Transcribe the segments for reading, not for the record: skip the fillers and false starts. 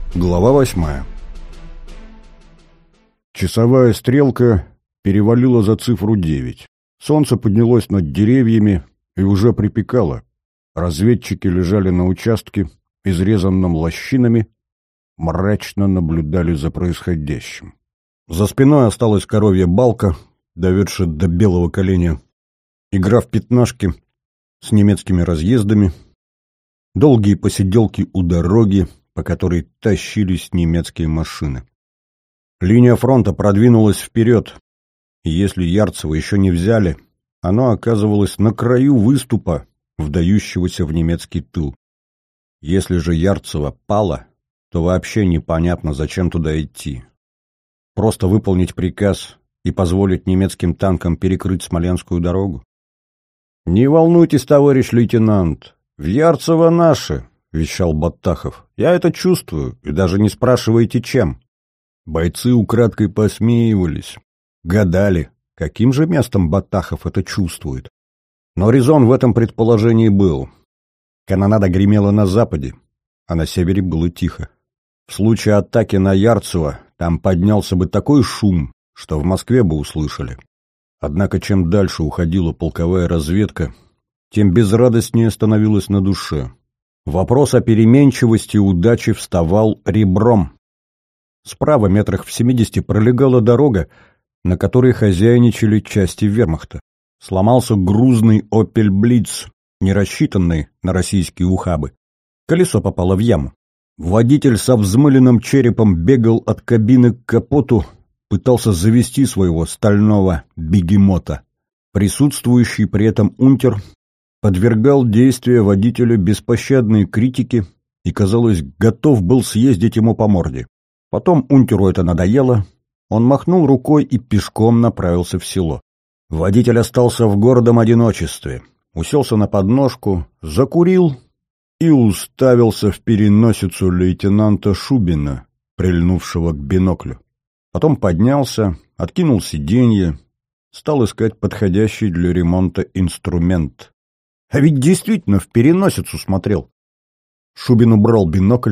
Глава 8. Часовая стрелка перевалила за цифру 9. Солнце поднялось над деревьями и уже припекало. Разведчики лежали на участке, изрезанном лощинами, мрачно наблюдали за происходящим. За спиной осталась коровья балка, доведшая до белого коленя, игра в пятнашки с немецкими разъездами, долгие посиделки у дороги, по которой тащились немецкие машины. Линия фронта продвинулась вперед, и если Ярцево еще не взяли, оно оказывалось на краю выступа, вдающегося в немецкий тыл. Если же Ярцево пало, то вообще непонятно, зачем туда идти. Просто выполнить приказ и позволить немецким танкам перекрыть Смоленскую дорогу? «Не волнуйтесь, товарищ лейтенант, в Ярцево наши!» — вещал Баттахов. «Я это чувствую, и даже не спрашивайте, чем». Бойцы украдкой посмеивались, гадали, каким же местом Баттахов это чувствует. Но резон в этом предположении был. Канонада гремела на западе, а на севере было тихо. В случае атаки на Ярцево там поднялся бы такой шум, что в Москве бы услышали. Однако чем дальше уходила полковая разведка, тем безрадостнее становилось на душе. Вопрос о переменчивости удачи вставал ребром. Справа метрах в 70 пролегала дорога, на которой хозяйничали части вермахта. Сломался грузный «Опель Блиц», не рассчитанный на российские ухабы. Колесо попало в яму. Водитель со взмыленным черепом бегал от кабины к капоту, пытался завести своего стального бегемота. Присутствующий при этом унтер подвергал действия водителя беспощадной критике и, казалось, готов был съездить ему по морде. Потом унтеру это надоело, он махнул рукой и пешком направился в село. Водитель остался в гордом одиночестве, уселся на подножку, закурил и уставился в переносицу лейтенанта Шубина, прильнувшего к биноклю. Потом поднялся, откинул сиденье, стал искать подходящий для ремонта инструмент. А ведь действительно в переносицу смотрел. Шубин убрал бинокль.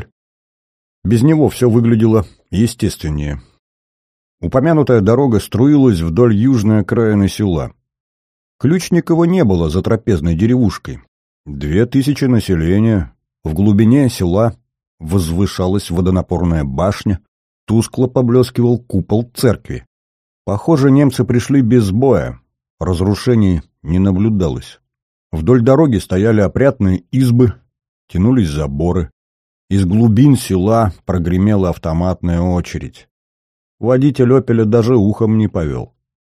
Без него все выглядело естественнее. Упомянутая дорога струилась вдоль южной окраины села. Ключникова не было за трапезной деревушкой. 2000 населения. В глубине села возвышалась водонапорная башня, тускло поблескивал купол церкви. Похоже, немцы пришли без боя, разрушений не наблюдалось. Вдоль дороги стояли опрятные избы, тянулись заборы. Из глубин села прогремела автоматная очередь. Водитель «Опеля» даже ухом не повел.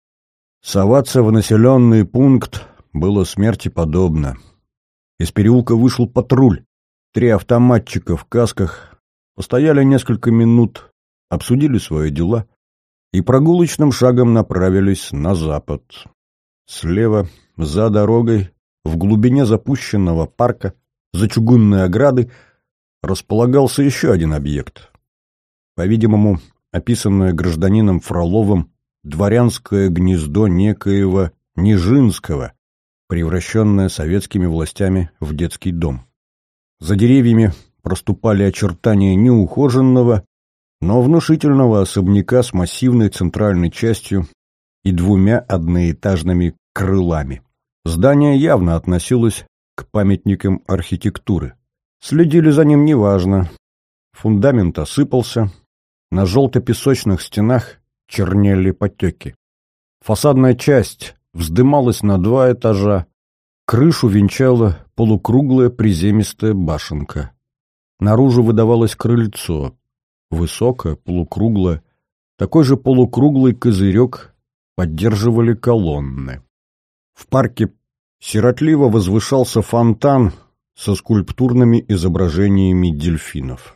Соваться в населенный пункт было смерти подобно. Из переулка вышел патруль. 3 автоматчика в касках постояли несколько минут, обсудили свои дела и прогулочным шагом направились на запад. Слева, за дорогой, в глубине запущенного парка, за чугунной оградой, располагался еще один объект. По-видимому, описанное гражданином Фроловым дворянское гнездо некоего Нижинского, превращенное советскими властями в детский дом. За деревьями проступали очертания неухоженного, но внушительного особняка с массивной центральной частью и 2 одноэтажными крылами. Здание явно относилось к памятникам архитектуры. Следили за ним неважно. Фундамент осыпался, на желто-песочных стенах чернели потеки. Фасадная часть вздымалась на 2 этажа, крышу венчала полукруглая приземистая башенка. Наружу выдавалось крыльцо, высокое, полукруглое, такой же полукруглый козырек поддерживали колонны. В парке сиротливо возвышался фонтан со скульптурными изображениями дельфинов.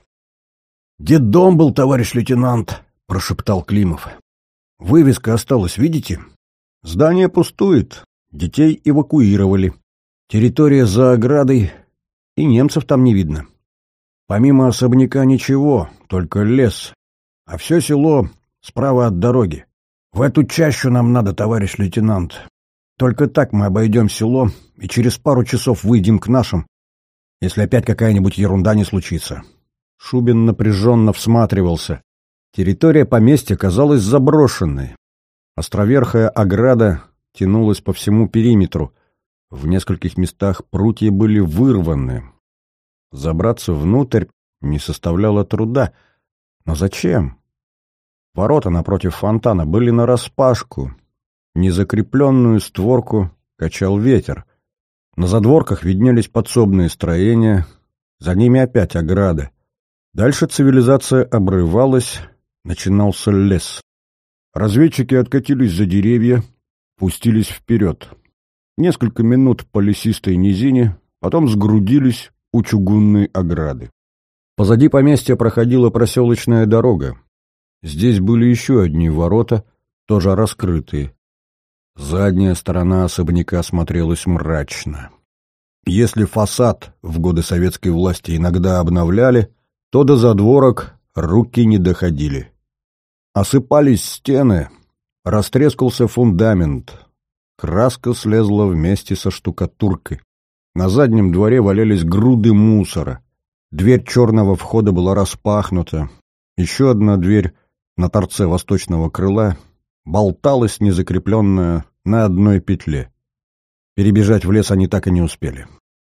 «Детдом был, товарищ лейтенант», — прошептал Климов. «Вывеска осталась, видите? Здание пустует, детей эвакуировали. Территория за оградой, и немцев там не видно. Помимо особняка ничего, только лес, а все село справа от дороги. В эту чащу нам надо, товарищ лейтенант. Только так мы обойдем село и через пару часов выйдем к нашим, если опять какая-нибудь ерунда не случится. Шубин напряженно всматривался. Территория поместья казалась заброшенной. Островерхая ограда тянулась по всему периметру. В нескольких местах прутья были вырваны. Забраться внутрь не составляло труда. Но зачем? Ворота напротив фонтана были нараспашку. Незакрепленную створку качал ветер. На задворках виднелись подсобные строения, за ними опять ограда. Дальше цивилизация обрывалась, начинался лес. Разведчики откатились за деревья, пустились вперед. Несколько минут по лесистой низине, потом сгрудились у чугунной ограды. Позади поместья проходила проселочная дорога. Здесь были еще одни ворота, тоже раскрытые. Задняя сторона особняка смотрелась мрачно. Если фасад в годы советской власти иногда обновляли, то до задворок руки не доходили. Осыпались стены, растрескался фундамент, краска слезла вместе со штукатуркой. На заднем дворе валялись груды мусора. Дверь черного входа была распахнута. Еще одна дверь на торце восточного крыла болталась, незакрепленная, на одной петле. Перебежать в лес они так и не успели.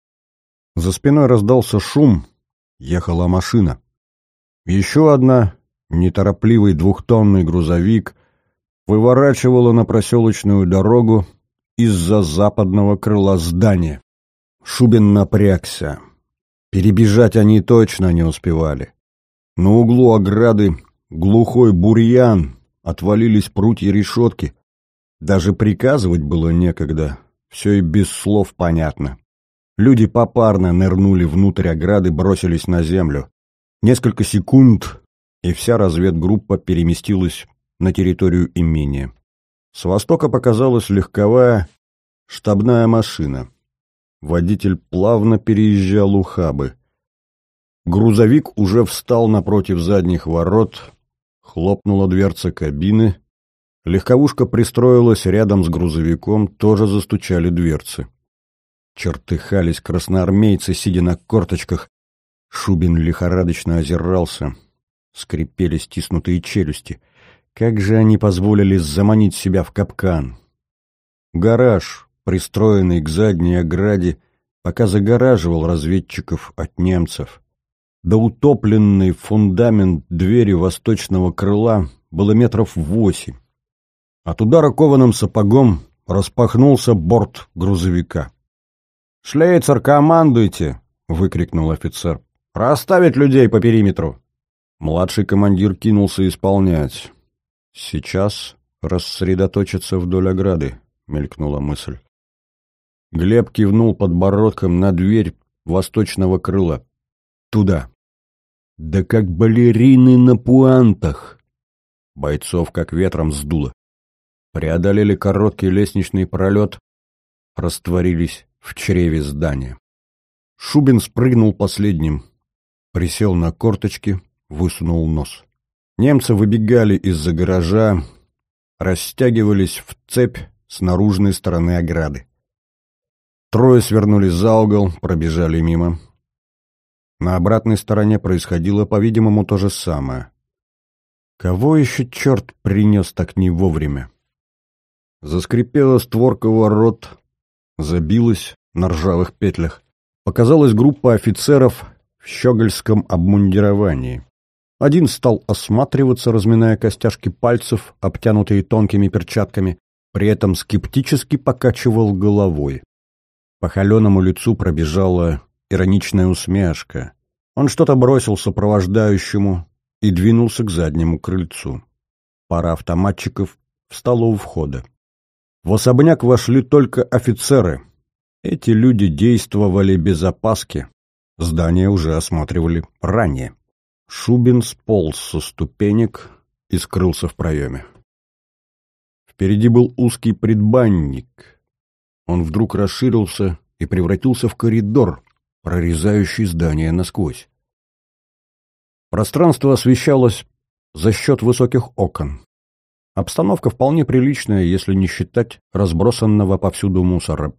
За спиной раздался шум, ехала машина. Еще одна, неторопливый двухтонный грузовик, выворачивала на проселочную дорогу из-за западного крыла здания. Шубин напрягся. Перебежать они точно не успевали. На углу ограды глухой бурьян, отвалились прутья решетки. Даже приказывать было некогда, все и без слов понятно. Люди попарно нырнули внутрь ограды, бросились на землю. Несколько секунд, и вся разведгруппа переместилась на территорию имения. С востока показалась легковая штабная машина. Водитель плавно переезжал ухабы. Грузовик уже встал напротив задних ворот, хлопнула дверца кабины. Легковушка пристроилась рядом с грузовиком, тоже застучали дверцы. Чертыхались красноармейцы, сидя на корточках. Шубин лихорадочно озирался. Скрипели стиснутые челюсти. Как же они позволили заманить себя в капкан? Гараж, пристроенный к задней ограде, пока загораживал разведчиков от немцев. Да утопленный фундамент двери восточного крыла было метров 8. От удара кованым сапогом распахнулся борт грузовика. «Шлейцер, командуйте!» — выкрикнул офицер. «Расставить людей по периметру!» Младший командир кинулся исполнять. «Сейчас рассредоточиться вдоль ограды», — мелькнула мысль. Глеб кивнул подбородком на дверь восточного крыла. «Туда!» «Да как балерины на пуантах!» Бойцов как ветром сдуло. Преодолели короткий лестничный пролет, растворились в чреве здания. Шубин спрыгнул последним, присел на корточки, высунул нос. Немцы выбегали из-за гаража, растягивались в цепь с наружной стороны ограды. Трое свернули за угол, пробежали мимо. На обратной стороне происходило, по-видимому, то же самое. Кого еще черт принес так не вовремя? Заскрипела створка ворот, забилась на ржавых петлях. Показалась группа офицеров в щегольском обмундировании. Один стал осматриваться, разминая костяшки пальцев, обтянутые тонкими перчатками, при этом скептически покачивал головой. По холеному лицу пробежала ироничная усмешка. Он что-то бросил сопровождающему и двинулся к заднему крыльцу. Пара автоматчиков встала у входа. В особняк вошли только офицеры. Эти люди действовали без опаски. Здание уже осматривали ранее. Шубин сполз со ступенек и скрылся в проеме. Впереди был узкий предбанник. Он вдруг расширился и превратился в коридор, прорезающий здание насквозь. Пространство освещалось за счет высоких окон. Обстановка вполне приличная, если не считать разбросанного повсюду мусора.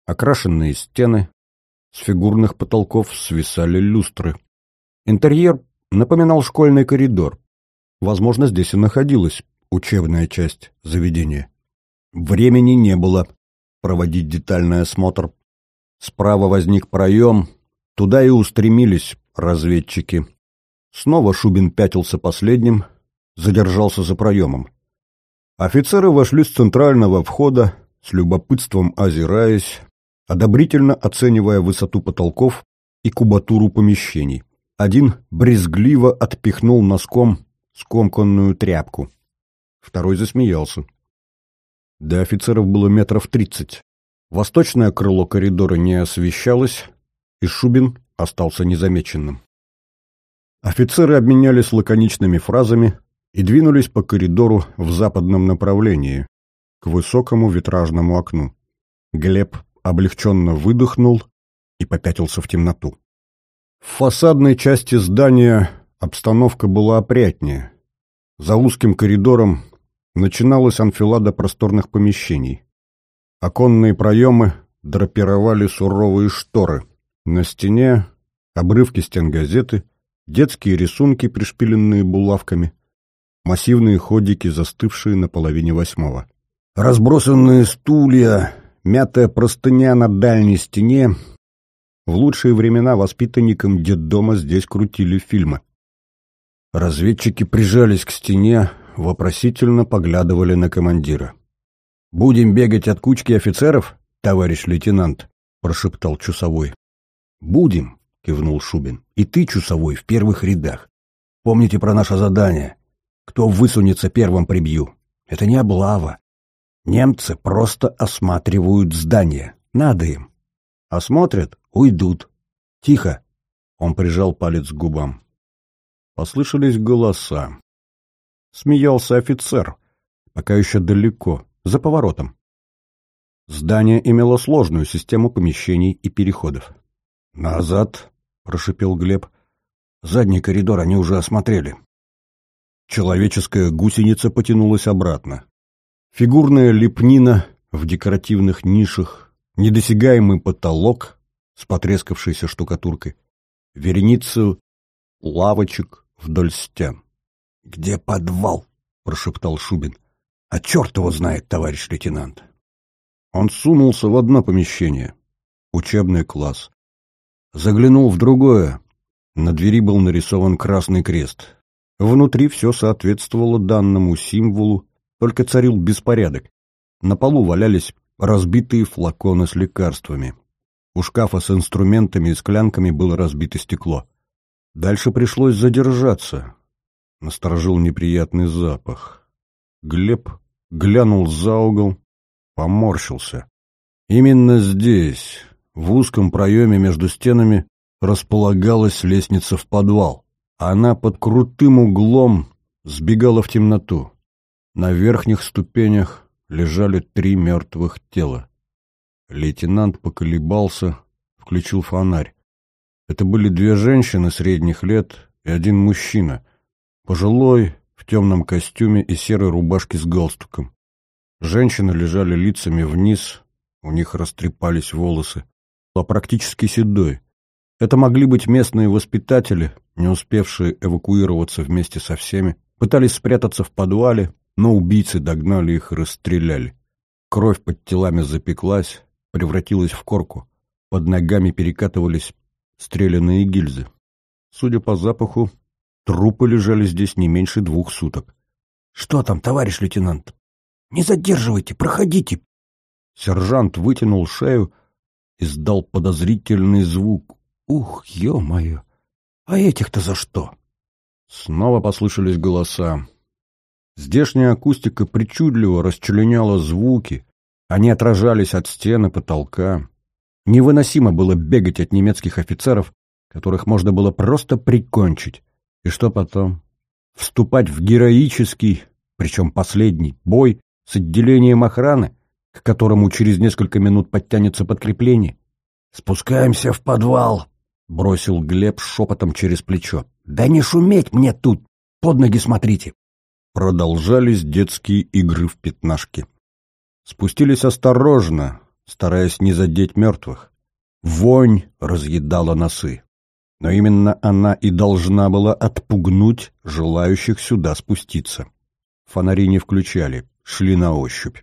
Окрашенные стены, с фигурных потолков свисали люстры. Интерьер напоминал школьный коридор. Возможно, здесь и находилась учебная часть заведения. Времени не было проводить детальный осмотр. Справа возник проем, туда и устремились разведчики. Снова Шубин пятился последним, задержался за проемом. Офицеры вошли с центрального входа, с любопытством озираясь, одобрительно оценивая высоту потолков и кубатуру помещений. Один брезгливо отпихнул носком скомканную тряпку. Второй засмеялся. До офицеров было 30 метров. Восточное крыло коридора не освещалось, и Шубин остался незамеченным. Офицеры обменялись лаконичными фразами и двинулись по коридору в западном направлении, к высокому витражному окну. Глеб облегченно выдохнул и попятился в темноту. В фасадной части здания обстановка была опрятнее. За узким коридором начиналась анфилада просторных помещений. Оконные проемы драпировали суровые шторы. На стене обрывки стенгазеты, детские рисунки, пришпиленные булавками, массивные ходики, застывшие на половине 8. Разбросанные стулья, мятая простыня на дальней стене. В лучшие времена воспитанникам детдома здесь крутили фильмы. Разведчики прижались к стене, вопросительно поглядывали на командира. «Будем бегать от кучки офицеров, товарищ лейтенант?» — прошептал часовой. «Будем», — кивнул Шубин. «И ты, часовой, в первых рядах. Помните про наше задание. Кто высунется первым, прибью. Это не облава. Немцы просто осматривают здание. Надо им. Осмотрят — уйдут. Тихо!» Он прижал палец к губам. Послышались голоса. Смеялся офицер, пока еще далеко, за поворотом. Здание имело сложную систему помещений и переходов. «Назад!» — прошипел Глеб. «Задний коридор они уже осмотрели». Человеческая гусеница потянулась обратно. Фигурная лепнина в декоративных нишах, недосягаемый потолок с потрескавшейся штукатуркой, вереницу лавочек вдоль стен. «Где подвал?» — прошептал Шубин. «А черт его знает, товарищ лейтенант!» Он сунулся в одно помещение — учебный класс. Заглянул в другое. На двери был нарисован красный крест. Внутри все соответствовало данному символу, только царил беспорядок. На полу валялись разбитые флаконы с лекарствами. У шкафа с инструментами и склянками было разбито стекло. Дальше пришлось задержаться. Насторожил неприятный запах. Глеб глянул за угол, поморщился. Именно здесь, в узком проеме между стенами, располагалась лестница в подвал. Она под крутым углом сбегала в темноту. На верхних ступенях лежали 3 мертвых тела. Лейтенант поколебался, включил фонарь. Это были 2 женщины средних лет и 1 мужчина, пожилой, в темном костюме и серой рубашке с галстуком. Женщины лежали лицами вниз, у них растрепались волосы, а практически седой. Это могли быть местные воспитатели, не успевшие эвакуироваться вместе со всеми, пытались спрятаться в подвале, но убийцы догнали их и расстреляли. Кровь под телами запеклась, превратилась в корку. Под ногами перекатывались стреляные гильзы. Судя по запаху, трупы лежали здесь не меньше 2 суток. «Что там, товарищ лейтенант?» «Не задерживайте, проходите!» Сержант вытянул шею, издал подозрительный звук. «Ух, ё-моё! А этих-то за что?» Снова послышались голоса. Здешняя акустика причудливо расчленяла звуки. Они отражались от стен и потолка. Невыносимо было бегать от немецких офицеров, которых можно было просто прикончить. И что потом? Вступать в героический, причем последний, бой с отделением охраны, к которому через несколько минут подтянется подкрепление? «Спускаемся в подвал», — бросил Глеб шепотом через плечо. «Да не шуметь мне тут! Под ноги смотрите!» Продолжались детские игры в пятнашки. Спустились осторожно, стараясь не задеть мертвых. Вонь разъедала носы. Но именно она и должна была отпугнуть желающих сюда спуститься. Фонари не включали, шли на ощупь.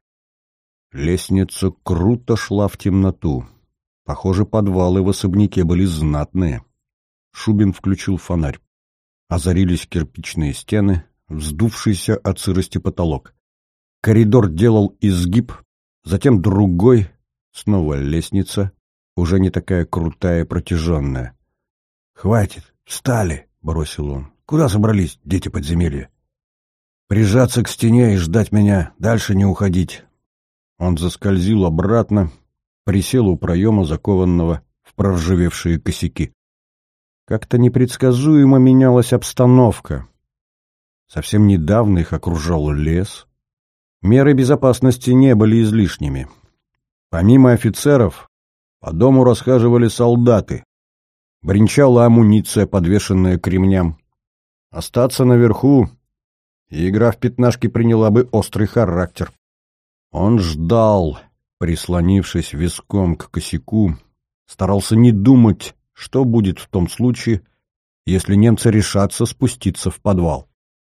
Лестница круто шла в темноту. Похоже, подвалы в особняке были знатные. Шубин включил фонарь. Озарились кирпичные стены, вздувшийся от сырости потолок. Коридор делал изгиб, затем другой, снова лестница, уже не такая крутая и протяженная. «Хватит, встали!» — бросил он. «Куда собрались, дети подземелья?» «Прижаться к стене и ждать меня, дальше не уходить». Он заскользил обратно, присел у проема, закованного в проржавевшие косяки. Как-то непредсказуемо менялась обстановка. Совсем недавно их окружал лес. Меры безопасности не были излишними. Помимо офицеров, по дому расхаживали солдаты. Бренчала амуниция, подвешенная к ремням. Остаться наверху, и игра в пятнашки приняла бы острый характер. Он ждал, прислонившись виском к косяку, старался не думать, что будет в том случае, если немцы решатся спуститься в подвал.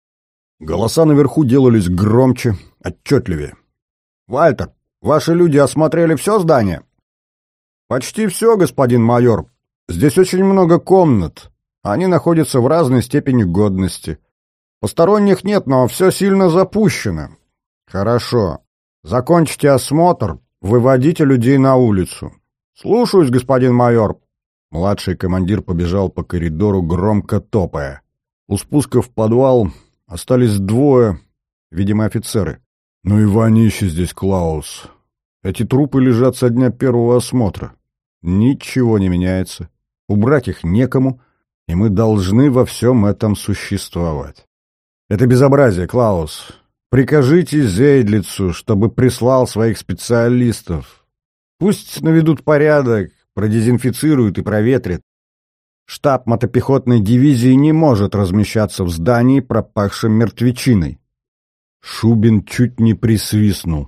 Голоса наверху делались громче, отчетливее. «Вальтер, ваши люди осмотрели все здание?» «Почти все, господин майор. Здесь очень много комнат. Они находятся в разной степени годности. Посторонних нет, но все сильно запущено». «Хорошо. Закончите осмотр, выводите людей на улицу». «Слушаюсь, господин майор». Младший командир побежал по коридору, громко топая. У спуска в подвал остались двое, видимо, офицеры. «Ну и вонище здесь, Клаус. Эти трупы лежат со дня первого осмотра. Ничего не меняется. Убрать их некому, и мы должны во всем этом существовать. Это безобразие, Клаус. Прикажите Зейдлицу, чтобы прислал своих специалистов. Пусть наведут порядок, продезинфицируют и проветрят. Штаб мотопехотной дивизии не может размещаться в здании, пропахшем мертвечиной». Шубин чуть не присвистнул.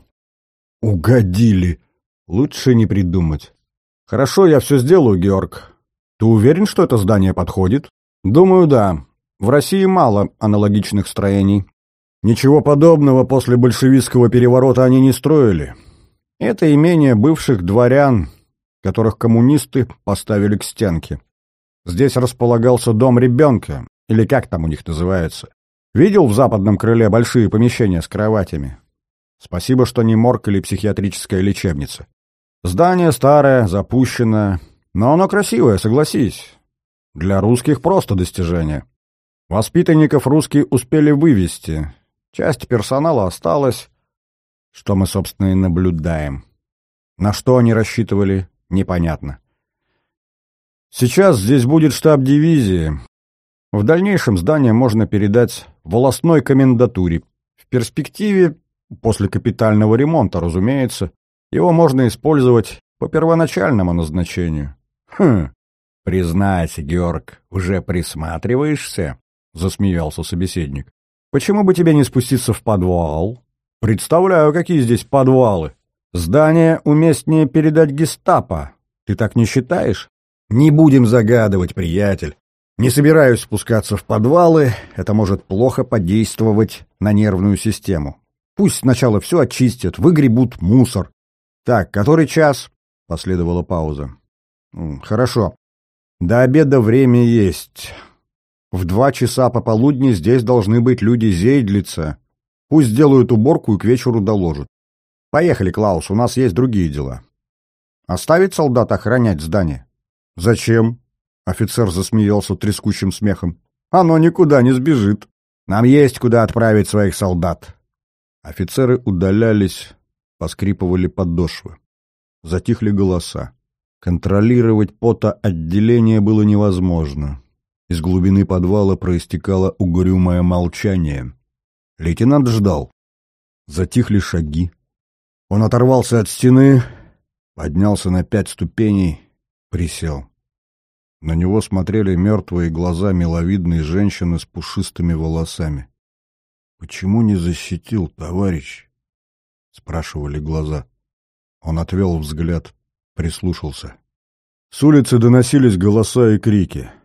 «Угодили! Лучше не придумать». «Хорошо, я все сделаю, Георг. Ты уверен, что это здание подходит?» «Думаю, да. В России мало аналогичных строений. Ничего подобного после большевистского переворота они не строили. Это имение бывших дворян, которых коммунисты поставили к стенке. Здесь располагался дом ребенка, или как там у них называется. Видел в западном крыле большие помещения с кроватями? Спасибо, что не морг или психиатрическая лечебница. Здание старое, запущенное, но оно красивое, согласись. Для русских просто достижение. Воспитанников русские успели вывести. Часть персонала осталась, что мы, собственно, и наблюдаем. На что они рассчитывали, непонятно. Сейчас здесь будет штаб дивизии. В дальнейшем здание можно передать волостной комендатуре. В перспективе, после капитального ремонта, разумеется, его можно использовать по первоначальному назначению. Признайся, Георг, уже присматриваешься? Засмеялся собеседник. Почему бы тебе не спуститься в подвал? Представляю, какие здесь подвалы. Здание уместнее передать гестапо. Ты так не считаешь? Не будем загадывать, приятель. Не собираюсь спускаться в подвалы, это может плохо подействовать на нервную систему. Пусть сначала все очистят, выгребут мусор. Так, который час? Последовала пауза. Хорошо. До обеда время есть. В 2 часа пополудни здесь должны быть люди Зейдлица. Пусть сделают уборку и к вечеру доложат. Поехали, Клаус, у нас есть другие дела. Оставить солдат охранять здание? Зачем? Офицер засмеялся трескучим смехом. Оно никуда не сбежит. Нам есть куда отправить своих солдат. Офицеры удалялись, поскрипывали подошвы. Затихли голоса. Контролировать потоотделение было невозможно. Из глубины подвала проистекало угрюмое молчание. Лейтенант ждал. Затихли шаги. Он оторвался от стены, поднялся на 5 ступеней, присел. На него смотрели мертвые глаза миловидной женщины с пушистыми волосами. «Почему не защитил, товарищ?» — спрашивали глаза. Он отвел взгляд, прислушался. С улицы доносились голоса и крики.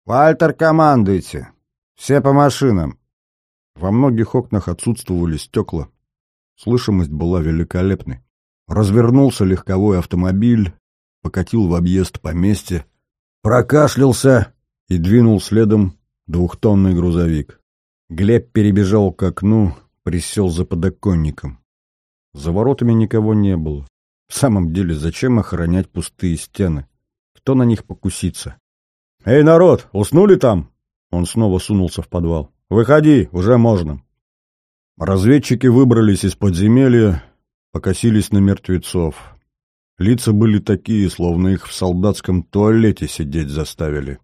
«Вальтер, командуйте! Все по машинам!» Во многих окнах отсутствовали стекла. Слышимость была великолепной. Развернулся легковой автомобиль, покатил в объезд поместья, прокашлялся и двинул следом двухтонный грузовик. Глеб перебежал к окну, присел за подоконником. За воротами никого не было. В самом деле, зачем охранять пустые стены? Кто на них покусится? «Эй, народ, уснули там?» Он снова сунулся в подвал. «Выходи, уже можно». Разведчики выбрались из подземелья, покосились на мертвецов. Лица были такие, словно их в солдатском туалете сидеть заставили.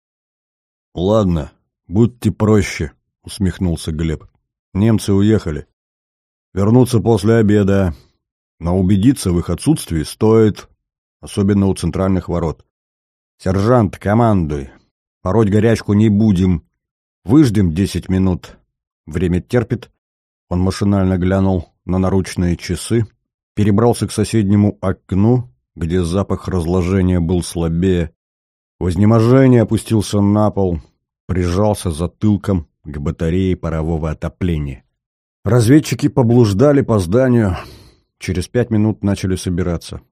«Ладно, будьте проще», — усмехнулся Глеб. «Немцы уехали. Вернутся после обеда, но убедиться в их отсутствии стоит, особенно у центральных ворот. Сержант, командуй. Пороть горячку не будем. Выждем 10 минут. Время терпит». Он машинально глянул на наручные часы, перебрался к соседнему окну, где запах разложения был слабее. В изнеможении опустился на пол, прижался затылком к батарее парового отопления. Разведчики поблуждали по зданию, через 5 минут начали собираться.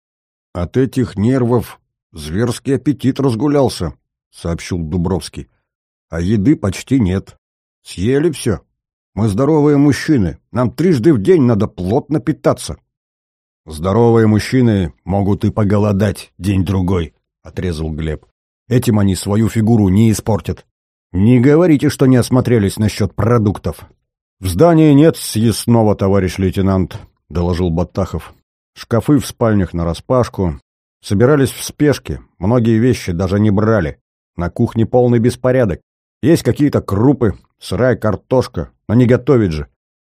«От этих нервов зверский аппетит разгулялся», — сообщил Дубровский. «А еды почти нет. Съели все. Мы здоровые мужчины, нам трижды в день надо плотно питаться». «Здоровые мужчины могут и поголодать день-другой», — отрезал Глеб. «Этим они свою фигуру не испортят. Не говорите, что не осмотрелись насчет продуктов». «В здании нет съестного, товарищ лейтенант», — доложил Баттахов. «Шкафы в спальнях нараспашку. Собирались в спешке, многие вещи даже не брали. На кухне полный беспорядок. Есть какие-то крупы, сырая картошка, но не готовить же.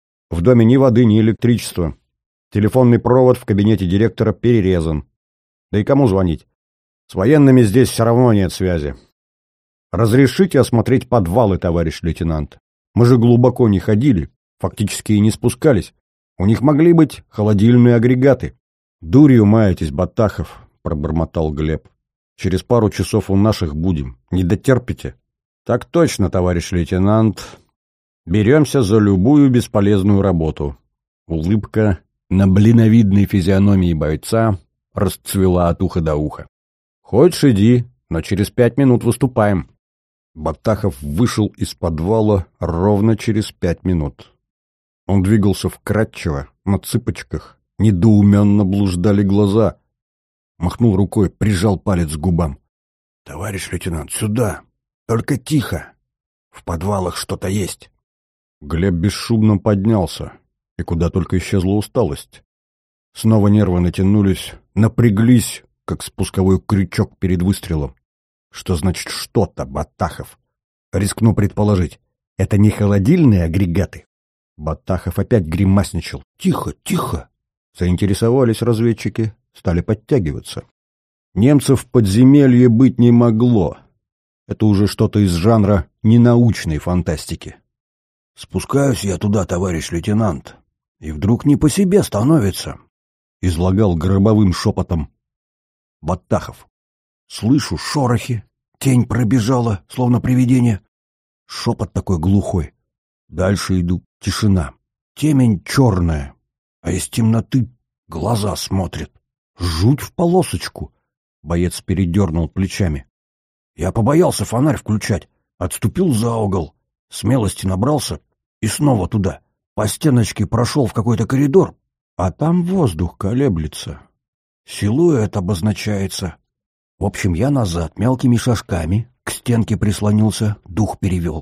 В доме ни воды, ни электричества. Телефонный провод в кабинете директора перерезан. Да и кому звонить? С военными здесь все равно нет связи. Разрешите осмотреть подвалы, товарищ лейтенант. Мы же глубоко не ходили, фактически и не спускались. У них могли быть холодильные агрегаты». «Дурью маетесь, Баттахов», — пробормотал Глеб. «Через пару часов у наших будем. Не дотерпите?» «Так точно, товарищ лейтенант. Беремся за любую бесполезную работу». Улыбка на блиновидной физиономии бойца расцвела от уха до уха. «Хочешь, иди, но через 5 минут выступаем». Баттахов вышел из подвала ровно через 5 минут. Он двигался вкрадчиво, на цыпочках, недоуменно блуждали глаза. Махнул рукой, прижал палец к губам. «Товарищ лейтенант, сюда! Только тихо! В подвалах что-то есть!» Глеб бесшумно поднялся, и куда только исчезла усталость. Снова нервы натянулись, напряглись, как спусковой крючок перед выстрелом. «Что значит что-то, Баттахов?» «Рискну предположить, это не холодильные агрегаты?» Баттахов опять гримасничал. «Тихо, тихо!» Заинтересовались разведчики, стали подтягиваться. Немцев в подземелье быть не могло. Это уже что-то из жанра ненаучной фантастики. «Спускаюсь я туда, товарищ лейтенант, и вдруг не по себе становится», — излагал гробовым шепотом Баттахов. «Слышу шорохи, тень пробежала, словно привидение. Шепот такой глухой. Дальше иду, тишина. Темень черная, а из темноты глаза смотрят. Жуть в полосочку». Боец передернул плечами. «Я побоялся фонарь включать, отступил за угол, смелости набрался и снова туда. По стеночке прошел в какой-то коридор, а там воздух колеблется. Силуэт обозначается. В общем, я назад, мелкими шажками, к стенке прислонился, дух перевел».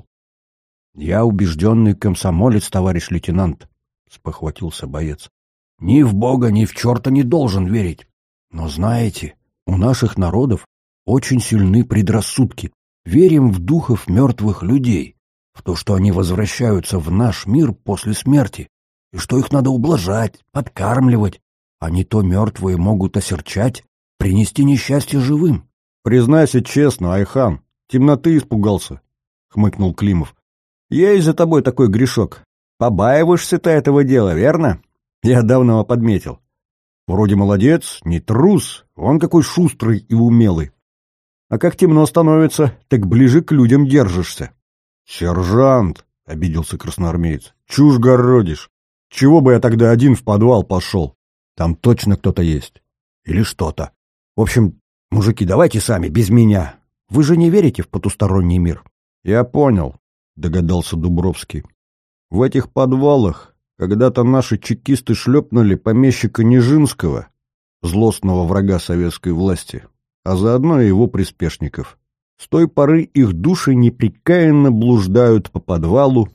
«Я убежденный комсомолец, товарищ лейтенант», — спохватился боец. «Ни в Бога, ни в черта не должен верить. Но знаете, у наших народов очень сильны предрассудки. Верим в духов мертвых людей, в то, что они возвращаются в наш мир после смерти, и что их надо ублажать, подкармливать, а не то мертвые могут осерчать, принести несчастье живым». «Признайся честно, Айхан, темноты испугался», — хмыкнул Климов. «Есть за тобой такой грешок. Побаиваешься ты этого дела, верно? Я давно подметил. Вроде молодец, не трус, он какой шустрый и умелый. А как темно становится, так ближе к людям держишься. «Сержант!» — обиделся красноармеец. «Чушь городишь! Чего бы я тогда один в подвал пошел? Там точно кто-то есть. Или что-то. В общем, мужики, давайте сами, без меня. Вы же не верите в потусторонний мир?» «Я понял», — догадался Дубровский. «В этих подвалах когда-то наши чекисты шлепнули помещика Нижинского, злостного врага советской власти, а заодно и его приспешников. С той поры их души непрекаянно блуждают по подвалу,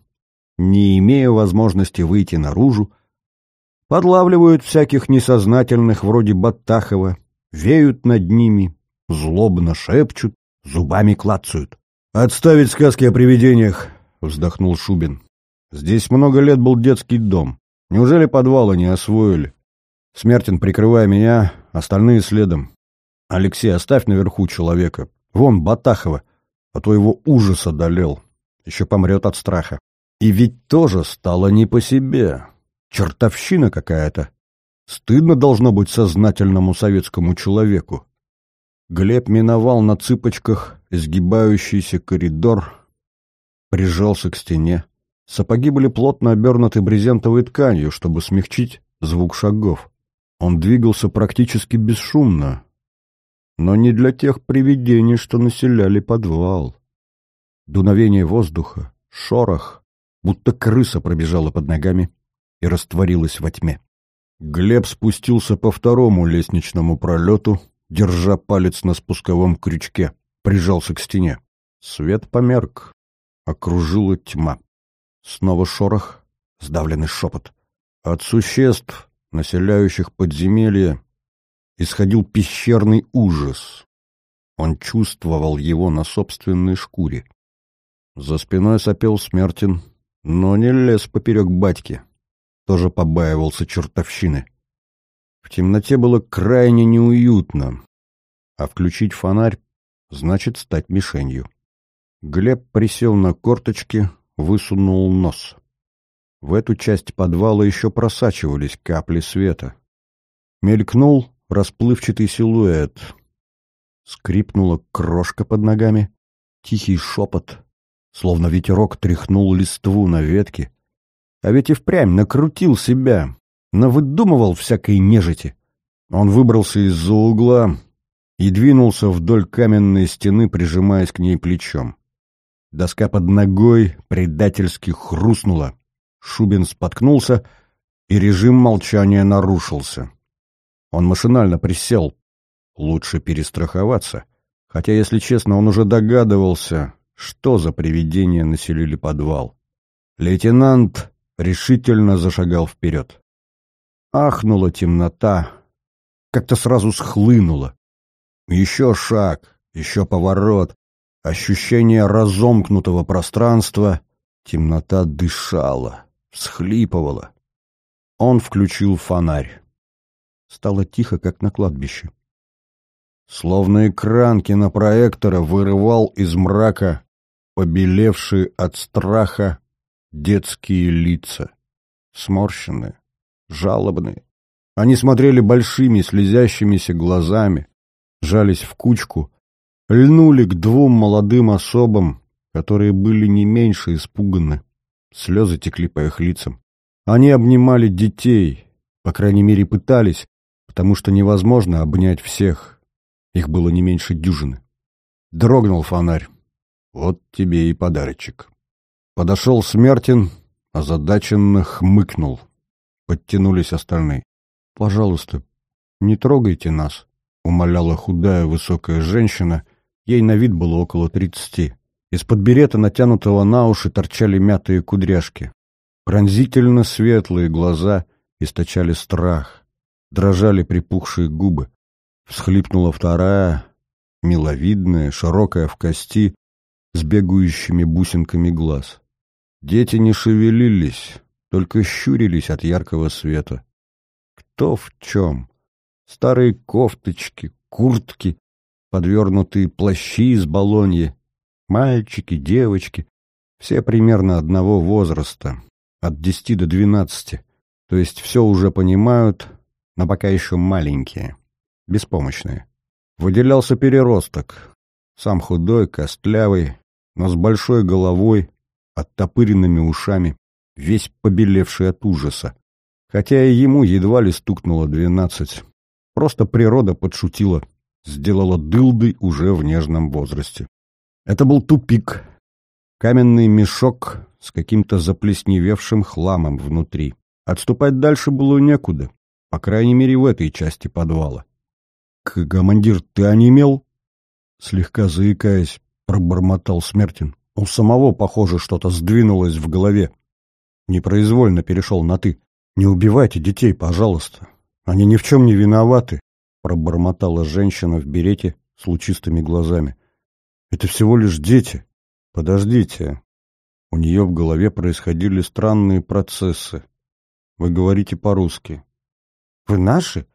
не имея возможности выйти наружу, подлавливают всяких несознательных вроде Батахова, веют над ними, злобно шепчут, зубами клацают. «Отставить сказки о привидениях!» — вздохнул Шубин. «Здесь много лет был детский дом. Неужели подвалы не освоили? Смертин, прикрывая меня, остальные следом. Алексей, оставь наверху человека. Вон Батахова, а то его ужас одолел. Еще помрет от страха. И ведь тоже стало не по себе. Чертовщина какая-то. Стыдно должно быть сознательному советскому человеку». Глеб миновал на цыпочках изгибающийся коридор, прижался к стене. Сапоги были плотно обернуты брезентовой тканью, чтобы смягчить звук шагов. Он двигался практически бесшумно, но не для тех привидений, что населяли подвал. Дуновение воздуха, шорох, будто крыса пробежала под ногами и растворилась во тьме. Глеб спустился по второму лестничному пролету, держа палец на спусковом крючке, прижался к стене. Свет померк, окружила тьма. Снова шорох, сдавленный шепот. От существ, населяющих подземелье, исходил пещерный ужас. Он чувствовал его на собственной шкуре. За спиной сопел Смертин, но не лез поперек батьки. Тоже побаивался чертовщины. В темноте было крайне неуютно, а включить фонарь значит стать мишенью. Глеб присел на корточки, высунул нос. В эту часть подвала еще просачивались капли света. Мелькнул расплывчатый силуэт. Скрипнула крошка под ногами. Тихий шепот, словно ветерок тряхнул листву на ветке. А ведь и впрямь накрутил себя, навыдумывал всякой нежити. Он выбрался из-за угла и двинулся вдоль каменной стены, прижимаясь к ней плечом. Доска под ногой предательски хрустнула. Шубин споткнулся, и режим молчания нарушился. Он машинально присел. Лучше перестраховаться. Хотя, если честно, он уже догадывался, что за привидения населили подвал. Лейтенант решительно зашагал вперед. Ахнула темнота, как-то сразу схлынула. Еще шаг, еще поворот, ощущение разомкнутого пространства. Темнота дышала, всхлипывала. Он включил фонарь. Стало тихо, как на кладбище. Словно экран кинопроектора вырывал из мрака побелевшие от страха детские лица. Сморщенные, жалобные. Они смотрели большими слезящимися глазами, жались в кучку, льнули к двум молодым особам, которые были не меньше испуганы. Слезы текли по их лицам. Они обнимали детей, по крайней мере пытались, потому что невозможно обнять всех. Их было не меньше дюжины. Дрогнул фонарь. Вот тебе и подарочек. Подошел Смертин, озадаченно хмыкнул. Подтянулись остальные. «Пожалуйста, не трогайте нас», — умоляла худая высокая женщина. Ей на вид было около 30. Из-под берета, натянутого на уши, торчали мятые кудряшки. Пронзительно светлые глаза источали страх. Дрожали припухшие губы. Всхлипнула вторая, миловидная, широкая в кости, с бегающими бусинками глаз. Дети не шевелились, только щурились от яркого света. Кто в чем? Старые кофточки, куртки, подвернутые плащи из балоньи, мальчики, девочки, все примерно одного возраста, от 10 до 12, то есть все уже понимают, но пока еще маленькие, беспомощные. Выделялся переросток. Сам худой, костлявый, но с большой головой, оттопыренными ушами, весь побелевший от ужаса. Хотя и ему едва ли стукнуло 12. Просто природа подшутила, сделала дылдой уже в нежном возрасте. Это был тупик. Каменный мешок с каким-то заплесневевшим хламом внутри. Отступать дальше было некуда, по крайней мере в этой части подвала. «Командир, ты онемел?» Слегка заикаясь, пробормотал Смертин. У самого, похоже, что-то сдвинулось в голове. Непроизвольно перешел на «ты». «Не убивайте детей, пожалуйста. Они ни в чем не виноваты», — пробормотала женщина в берете с лучистыми глазами. «Это всего лишь дети. Подождите». У нее в голове происходили странные процессы. «Вы говорите по-русски». «Вы наши?»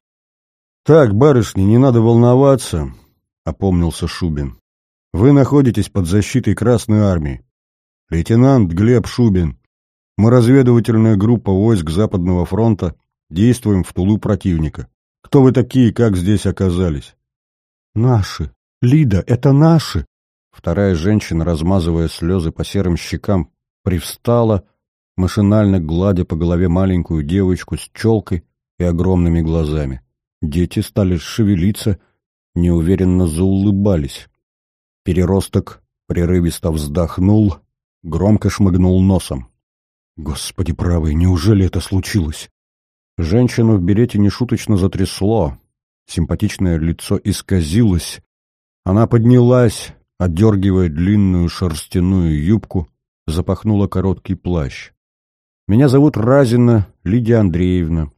«Так, барышни, не надо волноваться», — опомнился Шубин. «Вы находитесь под защитой Красной Армии. Лейтенант Глеб Шубин. Мы разведывательная группа войск Западного фронта, действуем в тылу противника. Кто вы такие и как здесь оказались?» «Наши. Лида, это наши!» Вторая женщина, размазывая слезы по серым щекам, привстала, машинально гладя по голове маленькую девочку с челкой и огромными глазами. Дети стали шевелиться, неуверенно заулыбались. Переросток прерывисто вздохнул, громко шмыгнул носом. «Господи правый, неужели это случилось?» Женщину в берете нешуточно затрясло. Симпатичное лицо исказилось. Она поднялась, отдергивая длинную шерстяную юбку, запахнула короткий плащ. «Меня зовут Разина Лидия Андреевна.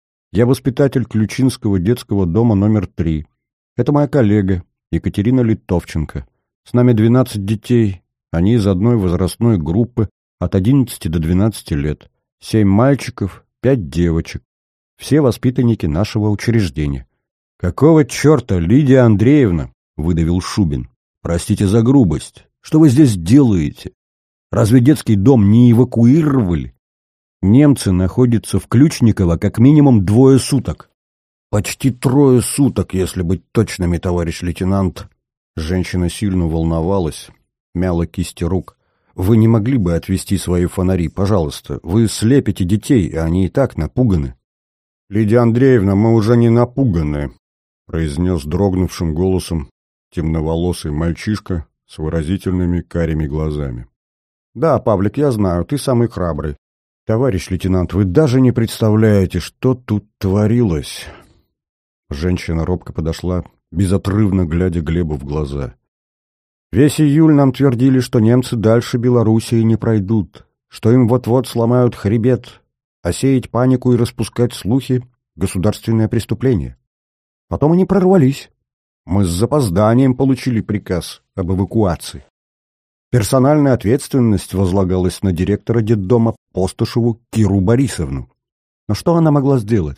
Я воспитатель Ключинского детского дома номер 3. Это моя коллега Екатерина Литовченко. С нами 12 детей. Они из одной возрастной группы от 11 до 12 лет. 7 мальчиков, 5 девочек. Все воспитанники нашего учреждения». «Какого черта, Лидия Андреевна?» — выдавил Шубин. «Простите за грубость. Что вы здесь делаете? Разве детский дом не эвакуировали? Немцы находятся в Ключниково как минимум 2 суток». «Почти 3 суток, если быть точными, товарищ лейтенант». Женщина сильно волновалась, мяла кисти рук. «Вы не могли бы отвести свои фонари, пожалуйста? Вы слепите детей, а они и так напуганы». «Лидия Андреевна, мы уже не напуганы», — произнес дрогнувшим голосом темноволосый мальчишка с выразительными карими глазами. «Да, Павлик, я знаю, ты самый храбрый. Товарищ лейтенант, вы даже не представляете, что тут творилось». Женщина робко подошла, безотрывно глядя Глебу в глаза. «Весь июль нам твердили, что немцы дальше Белоруссии не пройдут, что им вот-вот сломают хребет, а сеять панику и распускать слухи — государственное преступление. Потом они прорвались. Мы с запозданием получили приказ об эвакуации. Персональная ответственность возлагалась на директора детдома Постышеву Киру Борисовну. Но что она могла сделать?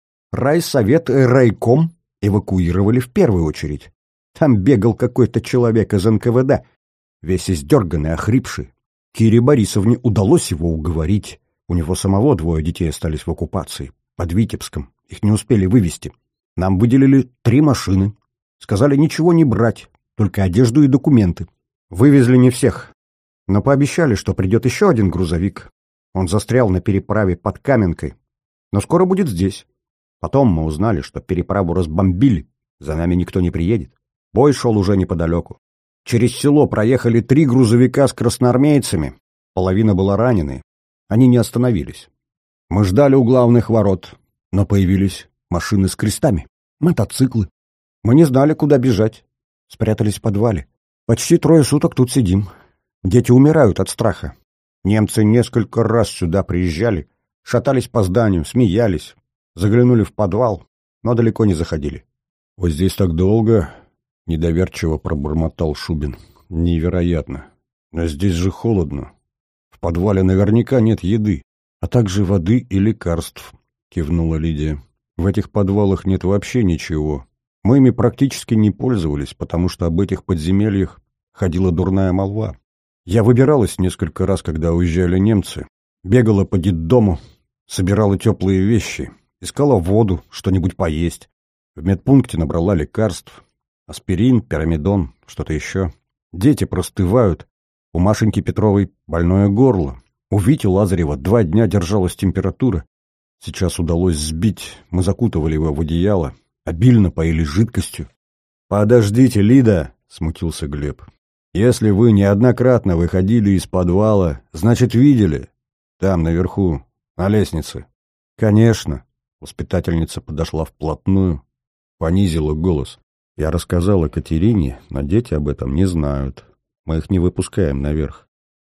Райсовет и райком эвакуировали в первую очередь. Там бегал какой-то человек из НКВД, весь издерганный, охрипший. Кире Борисовне удалось его уговорить. У него самого 2 детей остались в оккупации, под Витебском. Их не успели вывезти. Нам выделили 3 машины. Сказали ничего не брать, только одежду и документы. Вывезли не всех, но пообещали, что придет еще один грузовик. Он застрял на переправе под Каменкой, но скоро будет здесь. Потом мы узнали, что переправу разбомбили, за нами никто не приедет. Бой шел уже неподалеку. Через село проехали 3 грузовика с красноармейцами, половина была раненой. Они не остановились. Мы ждали у главных ворот, но появились машины с крестами, мотоциклы. Мы не знали, куда бежать. Спрятались в подвале. Почти 3 суток тут сидим. Дети умирают от страха. Немцы несколько раз сюда приезжали, шатались по зданию, смеялись, заглянули в подвал, но далеко не заходили. «Вот здесь так долго?» — недоверчиво пробормотал Шубин. «Невероятно. Но здесь же холодно. В подвале наверняка нет еды, а также воды и лекарств», — кивнула Лидия. «В этих подвалах нет вообще ничего. Мы ими практически не пользовались, потому что об этих подземельях ходила дурная молва. Я выбиралась несколько раз, когда уезжали немцы, бегала по детдому, собирала теплые вещи, искала воду, что-нибудь поесть. В медпункте набрала лекарств. Аспирин, пирамидон, что-то еще. Дети простывают. У Машеньки Петровой больное горло. У Вити Лазарева 2 дня держалась температура. Сейчас удалось сбить. Мы закутывали его в одеяло. Обильно поили жидкостью. «Подождите, Лида!» — смутился Глеб. «Если вы неоднократно выходили из подвала, значит, видели. Там, наверху, на лестнице». «Конечно». Воспитательница подошла вплотную, понизила голос. «Я рассказала Катерине, но дети об этом не знают. Мы их не выпускаем наверх.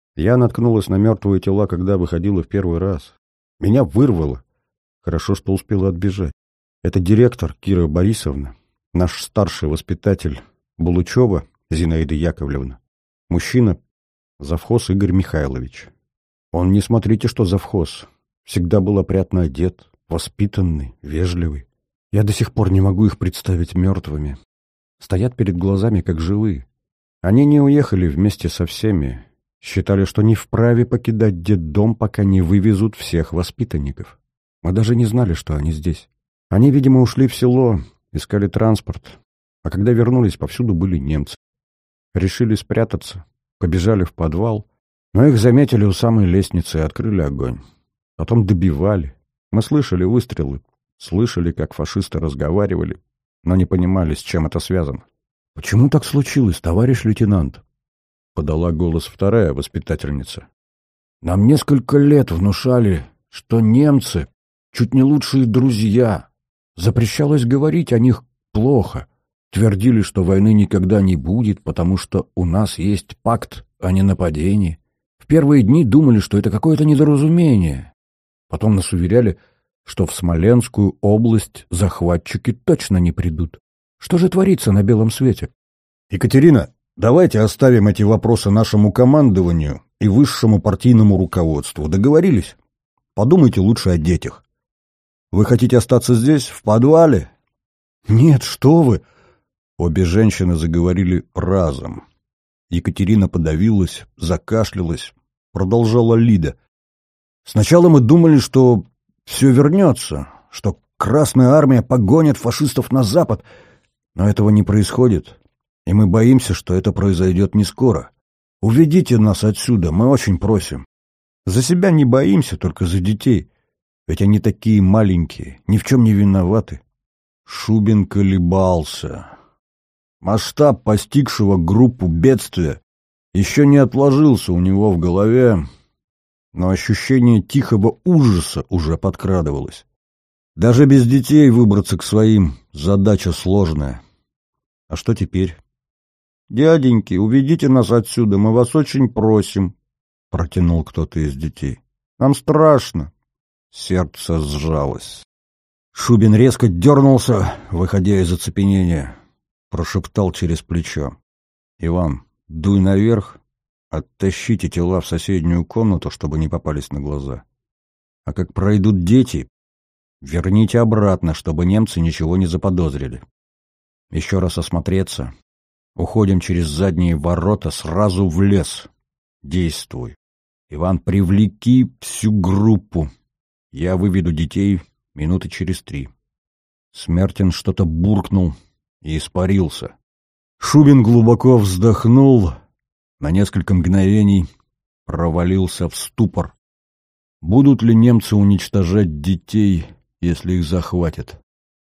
Я наткнулась на мертвые тела, когда выходила в первый раз. Меня вырвало. Хорошо, что успела отбежать. Это директор Кира Борисовна, наш старший воспитатель Булычева Зинаида Яковлевна. Мужчина — завхоз Игорь Михайлович. Он, не смотрите, что завхоз. Всегда был опрятно одет, воспитанный, вежливый. Я до сих пор не могу их представить мертвыми. Стоят перед глазами, как живые. Они не уехали вместе со всеми. Считали, что не вправе покидать детдом, пока не вывезут всех воспитанников. Мы даже не знали, что они здесь. Они, видимо, ушли в село, искали транспорт. А когда вернулись, повсюду были немцы. Решили спрятаться, побежали в подвал, но их заметили у самой лестницы и открыли огонь. Потом добивали. Мы слышали выстрелы, слышали, как фашисты разговаривали, но не понимали, с чем это связано. «Почему так случилось, товарищ лейтенант?» — подала голос вторая воспитательница. «Нам несколько лет внушали, что немцы чуть не лучшие друзья. Запрещалось говорить о них плохо. Твердили, что войны никогда не будет, потому что у нас есть пакт о ненападении. В первые дни думали, что это какое-то недоразумение. Потом нас уверяли, что в Смоленскую область захватчики точно не придут. Что же творится на белом свете?» «Екатерина, давайте оставим эти вопросы нашему командованию и высшему партийному руководству. Договорились? Подумайте лучше о детях. Вы хотите остаться здесь, в подвале?» «Нет, что вы!» Обе женщины заговорили разом. Екатерина подавилась, закашлялась. Продолжала Лида. «Сначала мы думали, что все вернется, что Красная Армия погонит фашистов на запад, но этого не происходит, и мы боимся, что это произойдет не скоро. Уведите нас отсюда, мы очень просим. За себя не боимся, только за детей, ведь они такие маленькие, ни в чем не виноваты». Шубин колебался. Масштаб постигшего группу бедствия еще не отложился у него в голове, но ощущение тихого ужаса уже подкрадывалось. Даже без детей выбраться к своим — задача сложная. А что теперь? «Дяденьки, уведите нас отсюда, мы вас очень просим», — протянул кто-то из детей. «Нам страшно». Сердце сжалось. Шубин резко дернулся, выходя из оцепенения. Прошептал через плечо: «Иван, дуй наверх, оттащите тела в соседнюю комнату, чтобы не попались на глаза. А как пройдут дети, верните обратно, чтобы немцы ничего не заподозрили. Еще раз осмотреться. Уходим через задние ворота сразу в лес. Действуй. Иван, привлеки всю группу. Я выведу детей минуты через 3». Смертин что-то буркнул и испарился. Шубин глубоко вздохнул, на несколько мгновений провалился в ступор. Будут ли немцы уничтожать детей, если их захватят?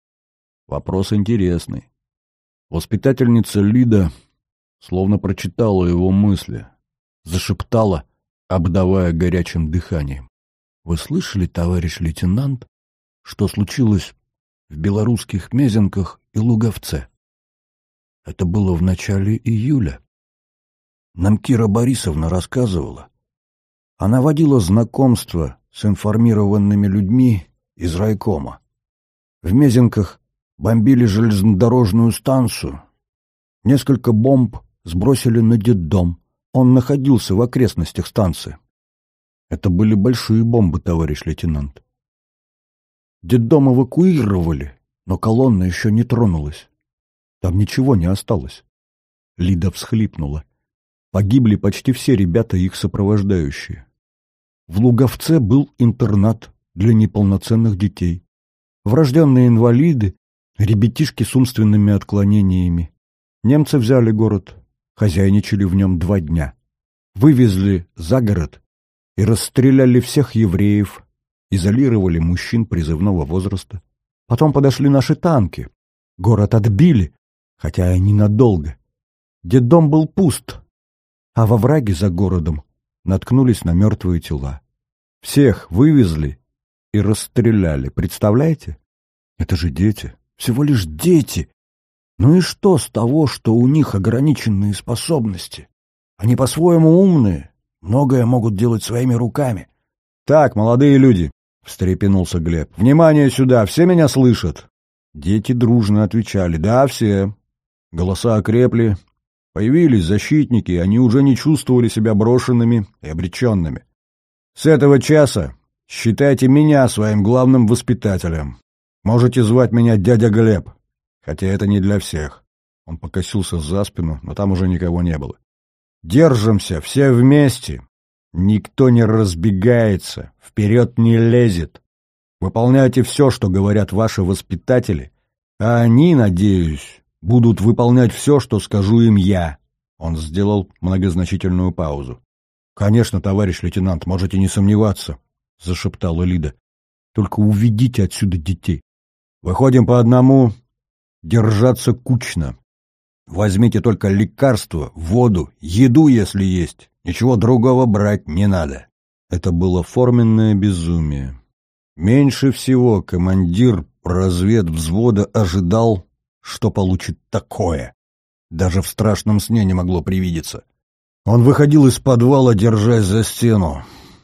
Вопрос интересный. Воспитательница Лида словно прочитала его мысли, зашептала, обдавая горячим дыханием: «Вы слышали, товарищ лейтенант, что случилось в белорусских Мезенках и Луговце? Это было в начале июля. Нам Кира Борисовна рассказывала. Она водила знакомство с информированными людьми из райкома. В Мезенках бомбили железнодорожную станцию. Несколько бомб сбросили на детдом. Он находился в окрестностях станции. Это были большие бомбы, товарищ лейтенант. Детдом эвакуировали, но колонна еще не тронулась. Там ничего не осталось». Лида всхлипнула. Погибли почти все ребята и их сопровождающие. В Луговце был интернат для неполноценных детей. Врожденные инвалиды, ребятишки с умственными отклонениями. Немцы взяли город, хозяйничали в нем 2 дня. Вывезли за город и расстреляли всех евреев, изолировали мужчин призывного возраста. Потом подошли наши танки. Город отбили, хотя и ненадолго. Детдом был пуст, а во враге за городом наткнулись на мертвые тела. Всех вывезли и расстреляли, представляете? Это же дети, всего лишь дети. Ну и что с того, что у них ограниченные способности? Они по-своему умные, многое могут делать своими руками. «Так, молодые люди», — встрепенулся Глеб, — «внимание сюда, все меня слышат?» Дети дружно отвечали: «Да, все». Голоса окрепли, появились защитники, они уже не чувствовали себя брошенными и обреченными. «С этого часа считайте меня своим главным воспитателем. Можете звать меня дядя Глеб, хотя это не для всех». Он покосился за спину, но там уже никого не было. «Держимся все вместе. Никто не разбегается, вперед не лезет. Выполняйте все, что говорят ваши воспитатели, а они, надеюсь, будут выполнять все, что скажу им я». Он сделал многозначительную паузу. «Конечно, товарищ лейтенант, можете не сомневаться», — зашептала Лида. «Только уведите отсюда детей. Выходим по одному, держаться кучно. Возьмите только лекарства, воду, еду, если есть. Ничего другого брать не надо». Это было форменное безумие. Меньше всего командир разведвзвода ожидал, что получит такое. Даже в страшном сне не могло привидеться. Он выходил из подвала, держась за стену.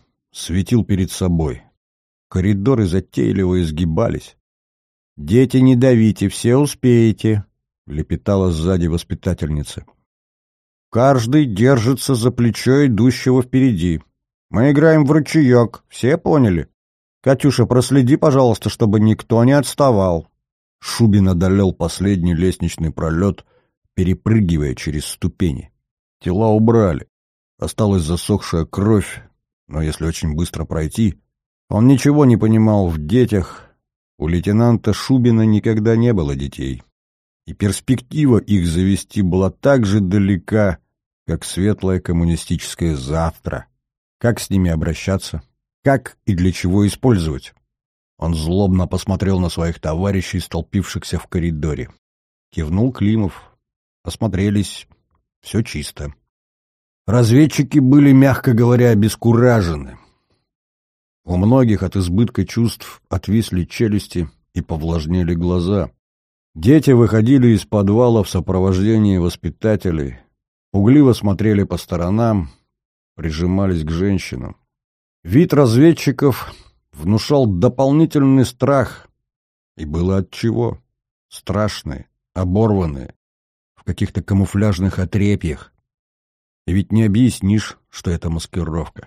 Светил перед собой. Коридоры затейливо изгибались. «Дети, не давите, все успеете», — лепетала сзади воспитательница. «Каждый держится за плечо идущего впереди. Мы играем в ручеек, все поняли? Катюша, проследи, пожалуйста, чтобы никто не отставал». Шубин одолел последний лестничный пролет, перепрыгивая через ступени. Тела убрали. Осталась засохшая кровь, но если очень быстро пройти... Он ничего не понимал в детях. У лейтенанта Шубина никогда не было детей. И перспектива их завести была так же далека, как светлое коммунистическое завтра. Как с ними обращаться? Как и для чего использовать? Он злобно посмотрел на своих товарищей, столпившихся в коридоре. Кивнул Климов. Осмотрелись. Все чисто. Разведчики были, мягко говоря, обескуражены. У многих от избытка чувств отвисли челюсти и повлажнели глаза. Дети выходили из подвала в сопровождении воспитателей, пугливо смотрели по сторонам, прижимались к женщинам. Вид разведчиков внушал дополнительный страх, и было отчего. Страшные, оборванные, в каких-то камуфляжных отрепьях. И ведь не объяснишь, что это маскировка.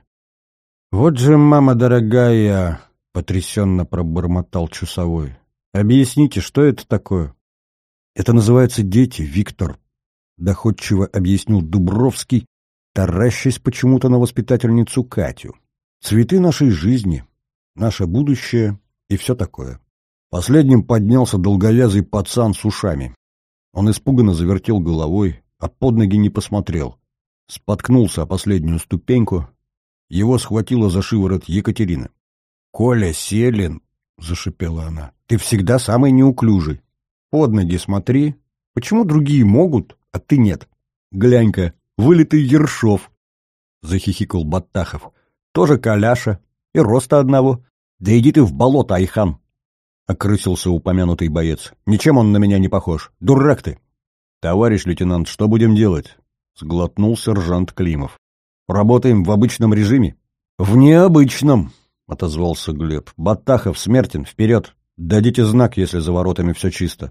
«Вот же, мама дорогая!» — потрясенно пробормотал часовой. «Объясните, что это такое?» «Это называется дети, Виктор», — доходчиво объяснил Дубровский, таращась почему-то на воспитательницу Катю. «Цветы нашей жизни, наше будущее и все такое». Последним поднялся долговязый пацан с ушами. Он испуганно завертел головой, а под ноги не посмотрел. Споткнулся о последнюю ступеньку. Его схватила за шиворот Екатерина. «Коля Селин!» — зашипела она. «Ты всегда самый неуклюжий. Под ноги смотри. Почему другие могут, а ты нет? Глянь-ка, вылитый Ершов!» — захихикал Баттахов. «Тоже Коляша. И роста одного. Да иди ты в болото, Айхан!» — окрысился упомянутый боец. «Ничем он на меня не похож. Дурак ты!» «Товарищ лейтенант, что будем делать?» — сглотнул сержант Климов. «Работаем в обычном режиме?» «В необычном», — отозвался Глеб. «Баттахов, Смертин, вперед! Дадите знак, если за воротами все чисто».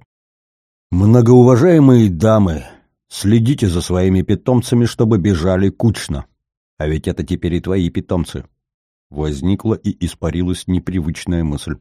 «Многоуважаемые дамы, следите за своими питомцами, чтобы бежали кучно. А ведь это теперь и твои питомцы». Возникла и испарилась непривычная мысль.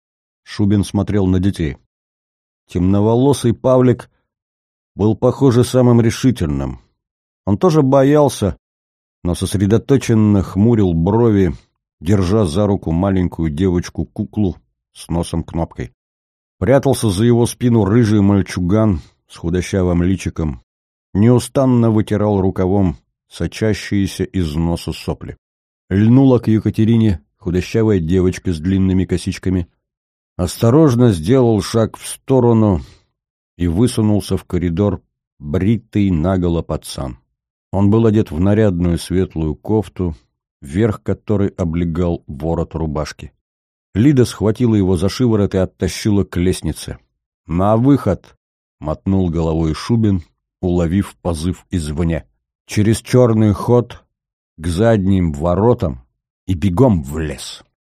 Шубин смотрел на детей. Темноволосый Павлик был, похоже, самым решительным. Он тоже боялся, но сосредоточенно хмурил брови, держа за руку маленькую девочку-куклу с носом-кнопкой. Прятался за его спину рыжий мальчуган с худощавым личиком, неустанно вытирал рукавом сочащиеся из носа сопли. Льнула к Екатерине худощавая девочка с длинными косичками. Осторожно сделал шаг в сторону и высунулся в коридор бритый наголо пацан. Он был одет в нарядную светлую кофту, верх которой облегал ворот рубашки. Лида схватила его за шиворот и оттащила к лестнице. «На выход!» — мотнул головой Шубин, уловив позыв извне. «Через черный ход к задним воротам и бегом в лес».